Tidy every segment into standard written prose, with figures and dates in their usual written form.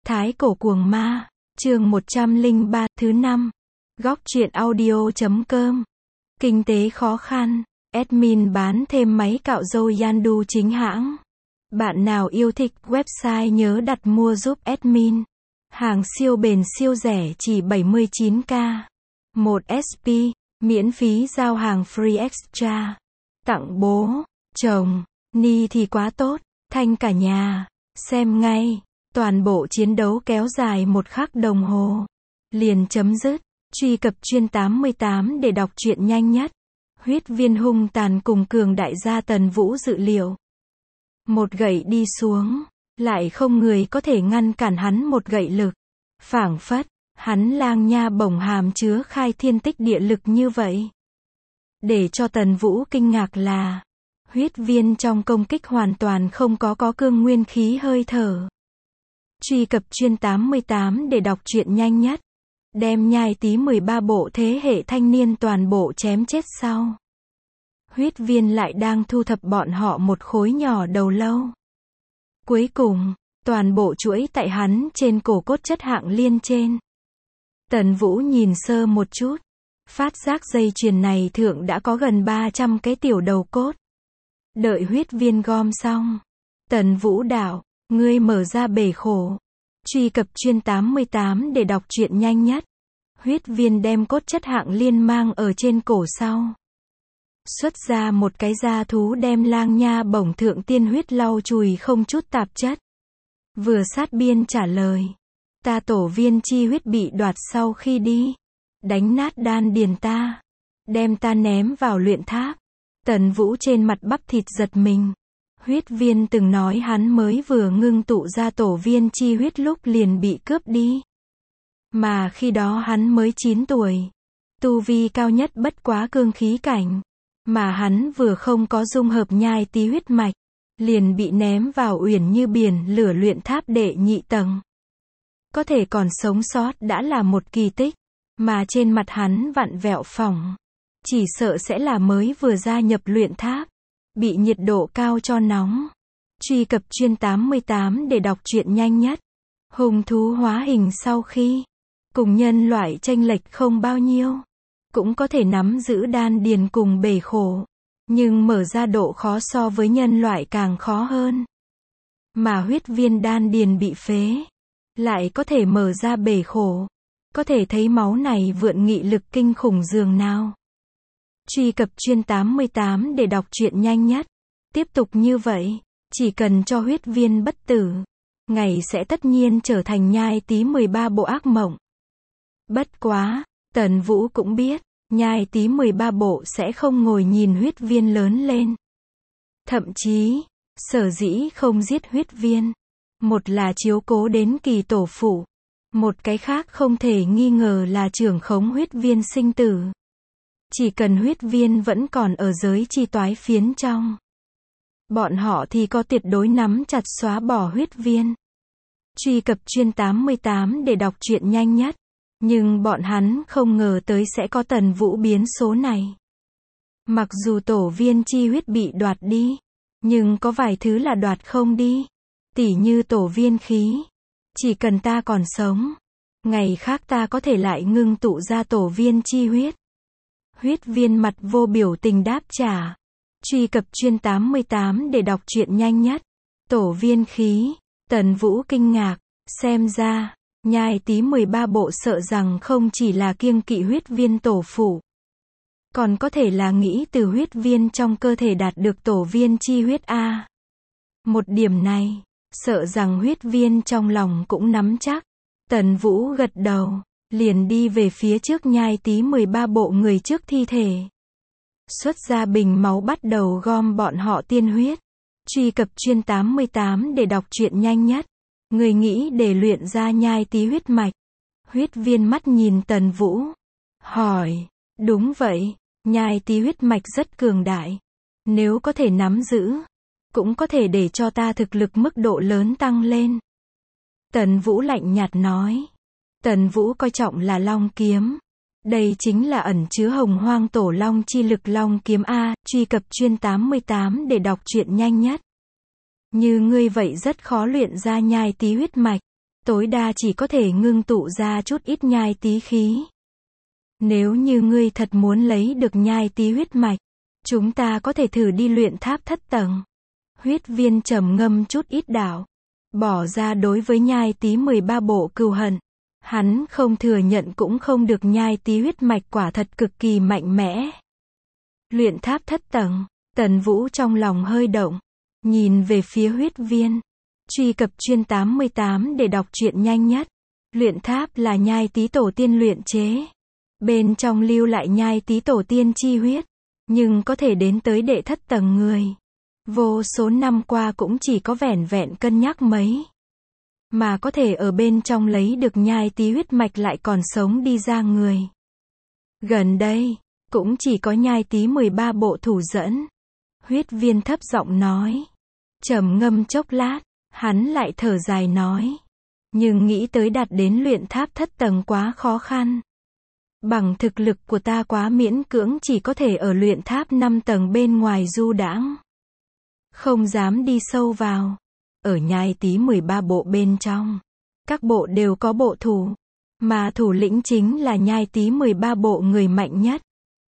Thái cổ cuồng ma, chương 103, thứ 5. Góc truyện audio.com. Kinh tế khó khăn, admin bán thêm máy cạo râu Yandu chính hãng. Bạn nào yêu thích website nhớ đặt mua giúp admin. Hàng siêu bền siêu rẻ chỉ 79k. 1 SP, miễn phí giao hàng free extra. Tặng bố, chồng, ni thì quá tốt, thanh cả nhà. Xem ngay. Toàn bộ chiến đấu kéo dài 1 khắc đồng hồ. Liền chấm dứt. Truy cập chuyên 88 để đọc truyện nhanh nhất. Huyết viên hung tàn cùng cường đại gia Tần Vũ dự liệu. Một gậy đi xuống, lại không người có thể ngăn cản hắn một gậy lực. Phảng phất, hắn lang nha bổng hàm chứa khai thiên tích địa lực như vậy. Để cho Tần Vũ kinh ngạc là, huyết viên trong công kích hoàn toàn không có cương nguyên khí hơi thở. Truy cập chuyên 88 để đọc truyện nhanh nhất. Đem nhai tí 13 bộ thế hệ thanh niên toàn bộ chém chết sau. Huyết viên lại đang thu thập bọn họ một khối nhỏ đầu lâu. Cuối cùng, toàn bộ chuỗi tại hắn trên cổ cốt chất hạng liên trên. Tần Vũ nhìn sơ một chút. Phát giác dây chuyền này thượng đã có gần 300 cái tiểu đầu cốt. Đợi huyết viên gom xong. Tần Vũ đạo, ngươi mở ra bể khổ. Truy cập chuyên 88 để đọc truyện nhanh nhất. Huyết viên đem cốt chất hạng liên mang ở trên cổ sau. Xuất ra một cái da thú đem lang nha bổng thượng tiên huyết lau chùi không chút tạp chất. Vừa sát biên trả lời. Ta tổ viên chi huyết bị đoạt sau khi đi. Đánh nát đan điền ta. Đem ta ném vào luyện tháp. Tần Vũ trên mặt bắp thịt giật mình. Huyết viên từng nói hắn mới vừa ngưng tụ ra tổ viên chi huyết lúc liền bị cướp đi. Mà khi đó hắn mới 9 tuổi. Tu vi cao nhất bất quá cương khí cảnh. Mà hắn vừa không có dung hợp nhai tí huyết mạch. Liền bị ném vào uyển như biển lửa luyện tháp đệ nhị tầng. Có thể còn sống sót đã là một kỳ tích. Mà trên mặt hắn vặn vẹo phỏng. Chỉ sợ sẽ là mới vừa gia nhập luyện tháp. Bị nhiệt độ cao cho nóng. Truy cập chuyên 88 để đọc truyện nhanh nhất. Hung thú hóa hình sau khi cùng nhân loại chênh lệch không bao nhiêu. Cũng có thể nắm giữ đan điền cùng bể khổ. Nhưng mở ra độ khó so với nhân loại càng khó hơn. Mà huyết viên đan điền bị phế. Lại có thể mở ra bể khổ. Có thể thấy máu này vượn nghị lực kinh khủng dường nào. Truy cập chuyên 88 để đọc truyện nhanh nhất. Tiếp tục như vậy, chỉ cần cho huyết viên bất tử, ngày sẽ tất nhiên trở thành nhai tí 13 bộ ác mộng. Bất quá, Tần Vũ cũng biết, nhai tí 13 bộ sẽ không ngồi nhìn huyết viên lớn lên. Thậm chí, sở dĩ không giết huyết viên. Một là chiếu cố đến kỳ tổ phụ. Một cái khác không thể nghi ngờ là trưởng khống huyết viên sinh tử. Chỉ cần huyết viên vẫn còn ở giới chi toái phiến trong. Bọn họ thì có tuyệt đối nắm chặt xóa bỏ huyết viên. Truy cập chuyên 88 để đọc truyện nhanh nhất. Nhưng bọn hắn không ngờ tới sẽ có Tần Vũ biến số này. Mặc dù tổ viên chi huyết bị đoạt đi. Nhưng có vài thứ là đoạt không đi. Tỉ như tổ viên khí. Chỉ cần ta còn sống. Ngày khác ta có thể lại ngưng tụ ra tổ viên chi huyết. Huyết viên mặt vô biểu tình đáp trả. Truy cập chuyên 88 để đọc truyện nhanh nhất. Tổ viên khí. Tần Vũ kinh ngạc. Xem ra, nhai tí 13 bộ sợ rằng không chỉ là kiêng kỵ huyết viên tổ phụ. Còn có thể là nghĩ từ huyết viên trong cơ thể đạt được tổ viên chi huyết A. Một điểm này, sợ rằng huyết viên trong lòng cũng nắm chắc. Tần Vũ gật đầu. Liền đi về phía trước nhai tí 13 bộ người trước thi thể. Xuất ra bình máu bắt đầu gom bọn họ tiên huyết. Truy cập chuyên 88 để đọc truyện nhanh nhất. Người nghĩ để luyện ra nhai tí huyết mạch. Huyết viên mắt nhìn Tần Vũ. Hỏi. Đúng vậy, nhai tí huyết mạch rất cường đại. Nếu có thể nắm giữ, cũng có thể để cho ta thực lực mức độ lớn tăng lên. Tần Vũ lạnh nhạt nói. Tần Vũ coi trọng là long kiếm. Đây chính là ẩn chứa hồng hoang tổ long chi lực long kiếm A. Truy cập chuyên 88 để đọc truyện nhanh nhất. Như ngươi vậy rất khó luyện ra nhai tí huyết mạch. tối đa chỉ có thể ngưng tụ ra chút ít nhai tí khí. Nếu như ngươi thật muốn lấy được nhai tí huyết mạch, chúng ta có thể thử đi luyện tháp thất tầng. Huyết viên trầm ngâm chút ít đạo. Bỏ ra đối với nhai tí 13 bộ cừu hận. Hắn không thừa nhận cũng không được, nhai tí huyết mạch quả thật cực kỳ mạnh mẽ. Luyện tháp thất tầng, Tần Vũ trong lòng hơi động. Nhìn về phía huyết viên. Truy cập chuyên 88 để đọc truyện nhanh nhất. Luyện tháp là nhai tí tổ tiên luyện chế. Bên trong lưu lại nhai tí tổ tiên chi huyết. Nhưng có thể đến tới đệ thất tầng người. Vô số năm qua cũng chỉ có vẻn vẹn cân nhắc mấy. Mà có thể ở bên trong lấy được nhai tí huyết mạch lại còn sống đi ra người. Gần đây, cũng chỉ có nhai tí 13 bộ thủ dẫn. Huyết viên thấp giọng nói. Trầm ngâm chốc lát, hắn lại thở dài nói. Nhưng nghĩ tới đạt đến luyện tháp thất tầng quá khó khăn. Bằng thực lực của ta quá miễn cưỡng, chỉ có thể ở luyện tháp 5 tầng bên ngoài du đãng. Không dám đi sâu vào. Ở nhai tí 13 bộ bên trong, các bộ đều có bộ thủ. Mà thủ lĩnh chính là nhai tí 13 bộ người mạnh nhất.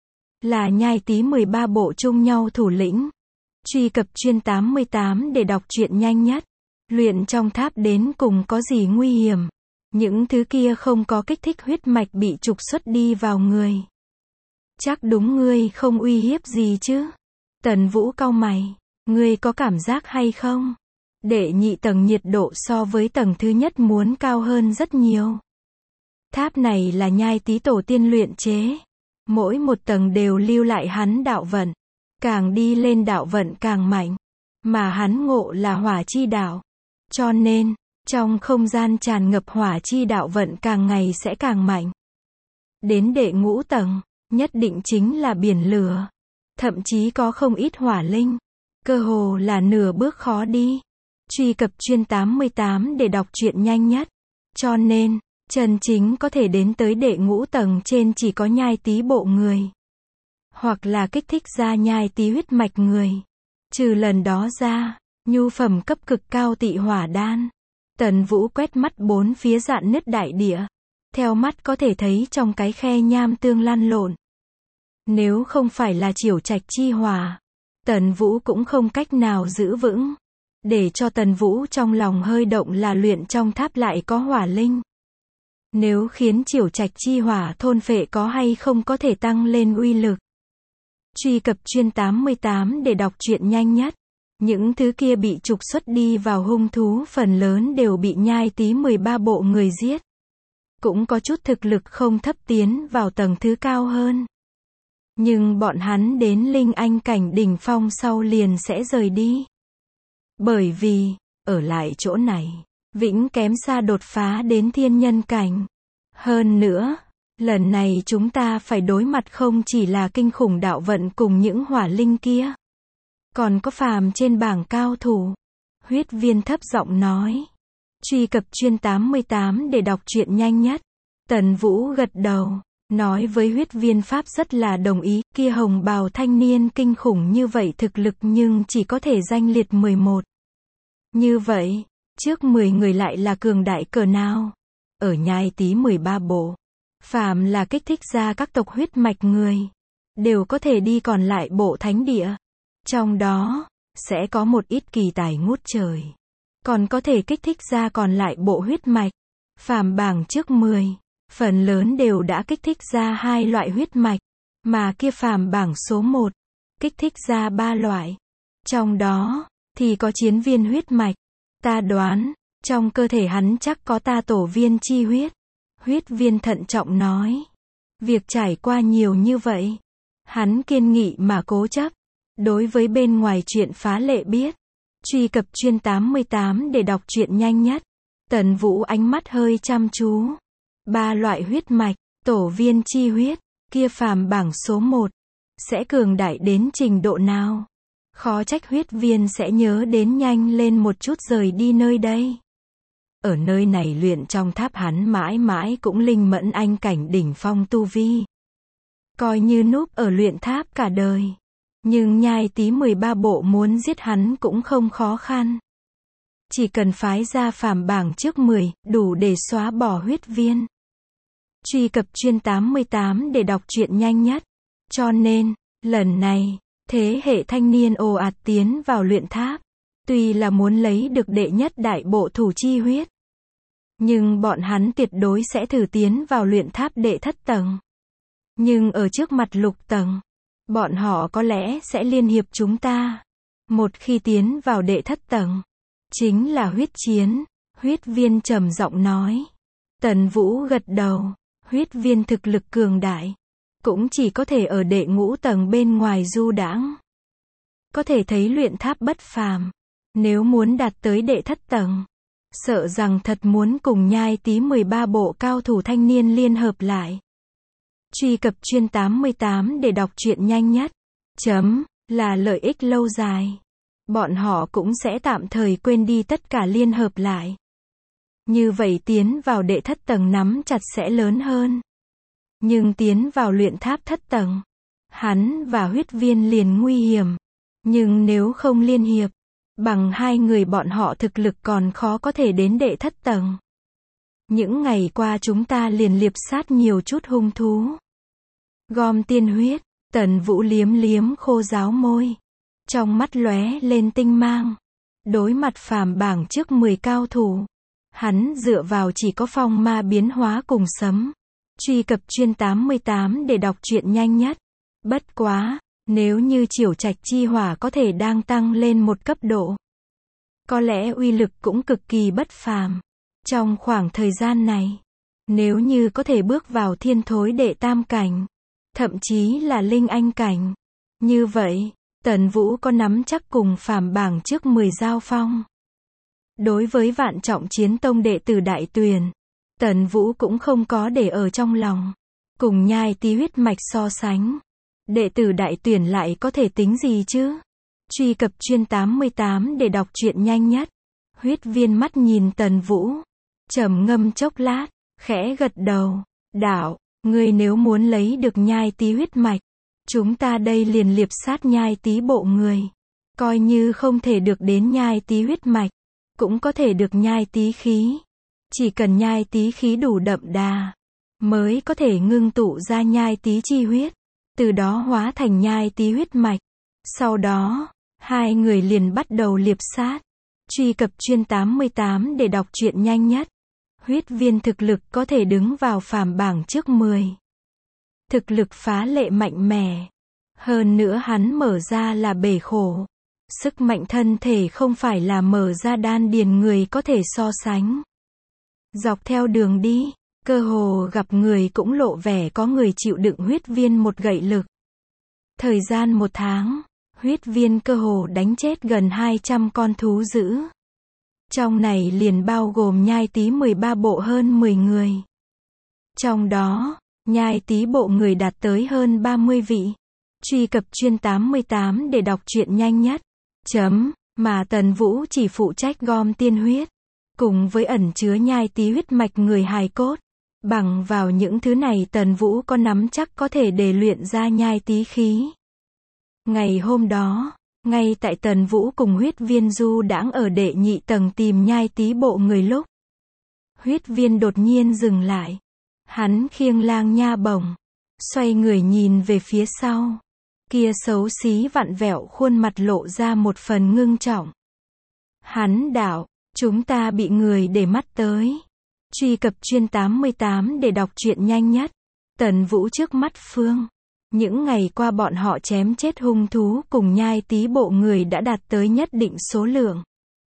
Là nhai tí 13 bộ chung nhau thủ lĩnh. Truy cập chuyên 88 để đọc truyện nhanh nhất. Luyện trong tháp đến cùng có gì nguy hiểm? Những thứ kia không có kích thích huyết mạch bị trục xuất đi vào người. Chắc đúng ngươi không uy hiếp gì chứ? Tần Vũ cau mày. Ngươi có cảm giác hay không? Đệ nhị tầng nhiệt độ so với tầng thứ nhất muốn cao hơn rất nhiều. Tháp này là nhai tí tổ tiên luyện chế. Mỗi một tầng đều lưu lại hắn đạo vận. Càng đi lên đạo vận càng mạnh. Mà hắn ngộ là hỏa chi đạo. Cho nên, trong không gian tràn ngập hỏa chi đạo vận càng ngày sẽ càng mạnh. Đến đệ ngũ tầng, nhất định chính là biển lửa. Thậm chí có không ít hỏa linh. Cơ hồ là nửa bước khó đi. Truy cập chuyên 88 để đọc truyện nhanh nhất. Cho nên, chân chính có thể đến tới đệ ngũ tầng trên chỉ có nhai tí bộ người. Hoặc là kích thích ra nhai tí huyết mạch người. Trừ lần đó ra, nhu phẩm cấp cực cao tị hỏa đan. Tần Vũ quét mắt bốn phía rạn nứt đại địa. Theo mắt có thể thấy trong cái khe nham tương lăn lộn. Nếu không phải là chiểu trạch chi hỏa, Tần Vũ cũng không cách nào giữ vững. Để cho Tần Vũ trong lòng hơi động là luyện trong tháp lại có hỏa linh. Nếu khiến chiểu trạch chi hỏa thôn phệ có hay không có thể tăng lên uy lực. Truy cập chuyên 88 để đọc truyện nhanh nhất. Những thứ kia bị trục xuất đi vào hung thú phần lớn đều bị nhai tí 13 bộ người giết. Cũng có chút thực lực không thấp tiến vào tầng thứ cao hơn. Nhưng bọn hắn đến linh anh cảnh đỉnh phong sau liền sẽ rời đi. Bởi vì, ở lại chỗ này, vĩnh kém xa đột phá đến thiên nhân cảnh. Hơn nữa, lần này chúng ta phải đối mặt không chỉ là kinh khủng đạo vận cùng những hỏa linh kia. Còn có phàm trên bảng cao thủ. Huyết viên thấp giọng nói. Truy cập chuyên 88 để đọc truyện nhanh nhất. Tần Vũ gật đầu. Nói với huyết viên pháp rất là đồng ý. Kia hồng bào thanh niên kinh khủng như vậy thực lực nhưng chỉ có thể danh liệt 11. Như vậy, trước 10 người lại là cường đại cỡ nào? Ở nhai tí 13 bộ. Phàm là kích thích ra các tộc huyết mạch người. Đều có thể đi còn lại bộ thánh địa. Trong đó, sẽ có một ít kỳ tài ngút trời. Còn có thể kích thích ra còn lại bộ huyết mạch. Phàm bảng trước 10, phần lớn đều đã kích thích ra 2 loại huyết mạch. Mà kia phàm bảng số 1, kích thích ra 3 loại. Trong đó, thì có chiến viên huyết mạch. Ta đoán, trong cơ thể hắn chắc có ta tổ viên chi huyết. Huyết viên thận trọng nói. Việc trải qua nhiều như vậy. Hắn kiên nghị mà cố chấp. Đối với bên ngoài chuyện phá lệ biết. Truy cập chuyên 88 để đọc truyện nhanh nhất. Tần Vũ ánh mắt hơi chăm chú. 3 loại huyết mạch, tổ viên chi huyết, kia phàm bảng số 1. Sẽ cường đại đến trình độ nào? Khó trách huyết viên sẽ nhớ đến nhanh lên một chút rời đi nơi đây. Ở nơi này luyện trong tháp hắn mãi mãi cũng linh mẫn anh cảnh đỉnh phong tu vi. Coi như núp ở luyện tháp cả đời. Nhưng nhai tí 13 bộ muốn giết hắn cũng không khó khăn. Chỉ cần phái ra phàm bảng trước 10, đủ để xóa bỏ huyết viên. Truy cập chuyên 88 để đọc truyện nhanh nhất. Cho nên, lần này, thế hệ thanh niên ồ ạt tiến vào luyện tháp. Tuy là muốn lấy được đệ nhất đại bộ thủ chi huyết, nhưng bọn hắn tuyệt đối sẽ thử tiến vào luyện tháp đệ thất tầng. Nhưng ở trước mặt lục tầng, bọn họ có lẽ sẽ liên hiệp chúng ta. Một khi tiến vào đệ thất tầng, chính là huyết chiến. Huyết viên trầm giọng nói. Tần Vũ gật đầu. Huyết viên thực lực cường đại, cũng chỉ có thể ở đệ ngũ tầng bên ngoài du đãng. Có thể thấy luyện tháp bất phàm. Nếu muốn đạt tới đệ thất tầng, sợ rằng thật muốn cùng Nhai Tý 13 bộ cao thủ thanh niên liên hợp lại. Truy cập chuyên 88 để đọc truyện nhanh nhất. Là lợi ích lâu dài. Bọn họ cũng sẽ tạm thời quên đi tất cả liên hợp lại. Như vậy tiến vào đệ thất tầng nắm chặt sẽ lớn hơn. Nhưng tiến vào luyện tháp thất tầng, hắn và huyết viên liền nguy hiểm. Nhưng nếu không liên hiệp, bằng hai người bọn họ thực lực còn khó có thể đến đệ thất tầng. Những ngày qua chúng ta liền liệp sát nhiều chút hung thú. Gom tiên huyết, Tần Vũ liếm liếm khô ráo môi. Trong mắt lóe lên tinh mang. Đối mặt phàm bảng trước 10 cao thủ, hắn dựa vào chỉ có phong ma biến hóa cùng sấm. Truy cập chuyên 88 để đọc truyện nhanh nhất. Bất quá, nếu như Chiểu Trạch chi hỏa có thể đang tăng lên một cấp độ, có lẽ uy lực cũng cực kỳ bất phàm. Trong khoảng thời gian này, nếu như có thể bước vào thiên thối đệ tam cảnh, thậm chí là linh anh cảnh, như vậy, Tần Vũ có nắm chắc cùng phàm bảng trước 10 giao phong. Đối với Vạn Trọng Chiến Tông đệ tử Đại Tuyền, Tần Vũ cũng không có để ở trong lòng. Cùng Nhai Tý huyết mạch so sánh, đệ tử Đại Tuyền lại có thể tính gì chứ? Truy cập chuyên 88 để đọc truyện nhanh nhất. Huyết viên mắt nhìn Tần Vũ, trầm ngâm chốc lát, khẽ gật đầu. Đạo, ngươi nếu muốn lấy được Nhai Tý huyết mạch, chúng ta đây liền liệp sát Nhai Tý bộ người. Coi như không thể được đến Nhai Tý huyết mạch, cũng có thể được Nhai Tý khí. Chỉ cần Nhai Tý khí đủ đậm đà, mới có thể ngưng tụ ra Nhai Tý chi huyết, từ đó hóa thành Nhai Tý huyết mạch. Sau đó, hai người liền bắt đầu liệp sát. Truy cập chuyên 88 để đọc truyện nhanh nhất. Huyết viên thực lực có thể đứng vào phàm bảng trước 10. Thực lực phá lệ mạnh mẽ. Hơn nữa hắn mở ra là bể khổ. Sức mạnh thân thể không phải là mở ra đan điền người có thể so sánh. Dọc theo đường đi, cơ hồ gặp người cũng lộ vẻ có người chịu đựng huyết viên một gậy lực. Thời gian 1 tháng, huyết viên cơ hồ đánh chết gần 200 con thú dữ. Trong này liền bao gồm Nhai Tý 13 bộ hơn 10 người. Trong đó, Nhai Tý bộ người đạt tới hơn 30 vị. Truy cập chuyên 88 để đọc truyện nhanh nhất. Mà Tần Vũ chỉ phụ trách gom tiên huyết, cùng với ẩn chứa Nhai Tý huyết mạch người hài cốt. Bằng vào những thứ này Tần Vũ có nắm chắc có thể để luyện ra Nhai Tý khí. Ngày hôm đó, ngay tại Tần Vũ cùng huyết viên du đãng ở đệ nhị tầng tìm Nhai Tý bộ người lúc, huyết viên đột nhiên dừng lại. Hắn khiêng lang nha bổng, xoay người nhìn về phía sau. Kia xấu xí vặn vẹo khuôn mặt lộ ra một phần ngưng trọng. Hắn đạo, chúng ta bị người để mắt tới. Truy cập chuyên 88 để đọc truyện nhanh nhất. Tần Vũ trước mắt phương. Những ngày qua bọn họ chém chết hung thú cùng Nhai Tý bộ người đã đạt tới nhất định số lượng.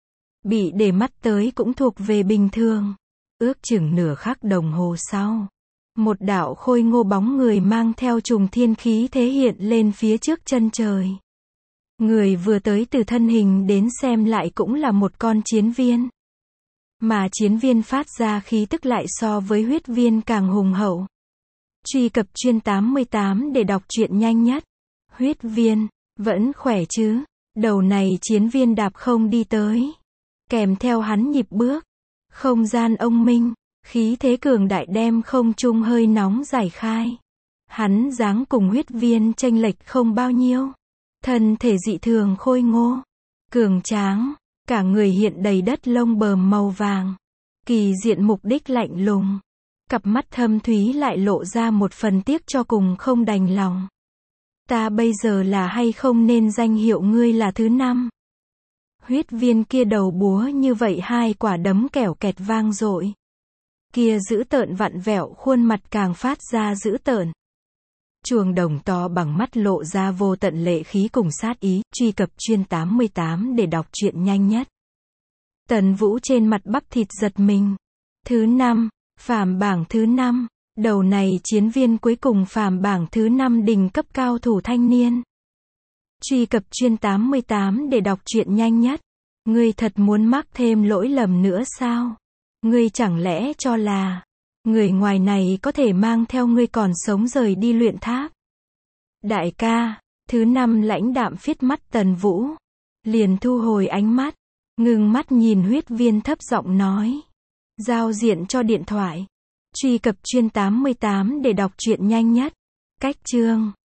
Bị để mắt tới cũng thuộc về bình thường. Ước chừng nửa khắc đồng hồ sau, một đạo khôi ngô bóng người mang theo trùng thiên khí thế hiện lên phía trước chân trời. Người vừa tới từ thân hình đến xem lại cũng là một con chiến viên. Mà chiến viên phát ra khí tức lại so với huyết viên càng hùng hậu. Truy cập chuyên 88 để đọc truyện nhanh nhất. Huyết viên, vẫn khỏe chứ? Đầu này chiến viên đạp không đi tới. Kèm theo hắn nhịp bước. Không gian ông minh, khí thế cường đại đem không trung hơi nóng giải khai. Hắn dáng cùng huyết viên chênh lệch không bao nhiêu. Thân thể dị thường khôi ngô, cường tráng, Cả người hiện đầy đất lông bờm màu vàng. Kỳ diện mục đích lạnh lùng. Cặp mắt thâm thúy lại lộ ra một phần tiếc cho cùng không đành lòng. Ta bây giờ là hay không nên danh hiệu ngươi là thứ 5? Huyết viên kia đầu búa như vậy 2 quả đấm kẻo kẹt vang dội. Kia dữ tợn vặn vẹo khuôn mặt càng phát ra dữ tợn. Chuông đồng to bằng mắt lộ ra vô tận lệ khí cùng sát ý, truy cập chuyên 88 để đọc truyện nhanh nhất. Tần Vũ trên mặt bắp thịt giật mình. Thứ 5, phàm bảng thứ 5, đầu này chiến viên cuối cùng phàm bảng thứ 5 đỉnh cấp cao thủ thanh niên. Truy cập chuyên 88 để đọc truyện nhanh nhất. Ngươi thật muốn mắc thêm lỗi lầm nữa sao? Ngươi chẳng lẽ cho là người ngoài này có thể mang theo ngươi còn sống rời đi luyện tháp? Đại ca, thứ 5 lãnh đạm phiết mắt Tần Vũ. Liền thu hồi ánh mắt, ngưng mắt nhìn huyết viên thấp giọng nói. Giao diện cho điện thoại. Truy cập chuyên 88 để đọc truyện nhanh nhất. Cách chương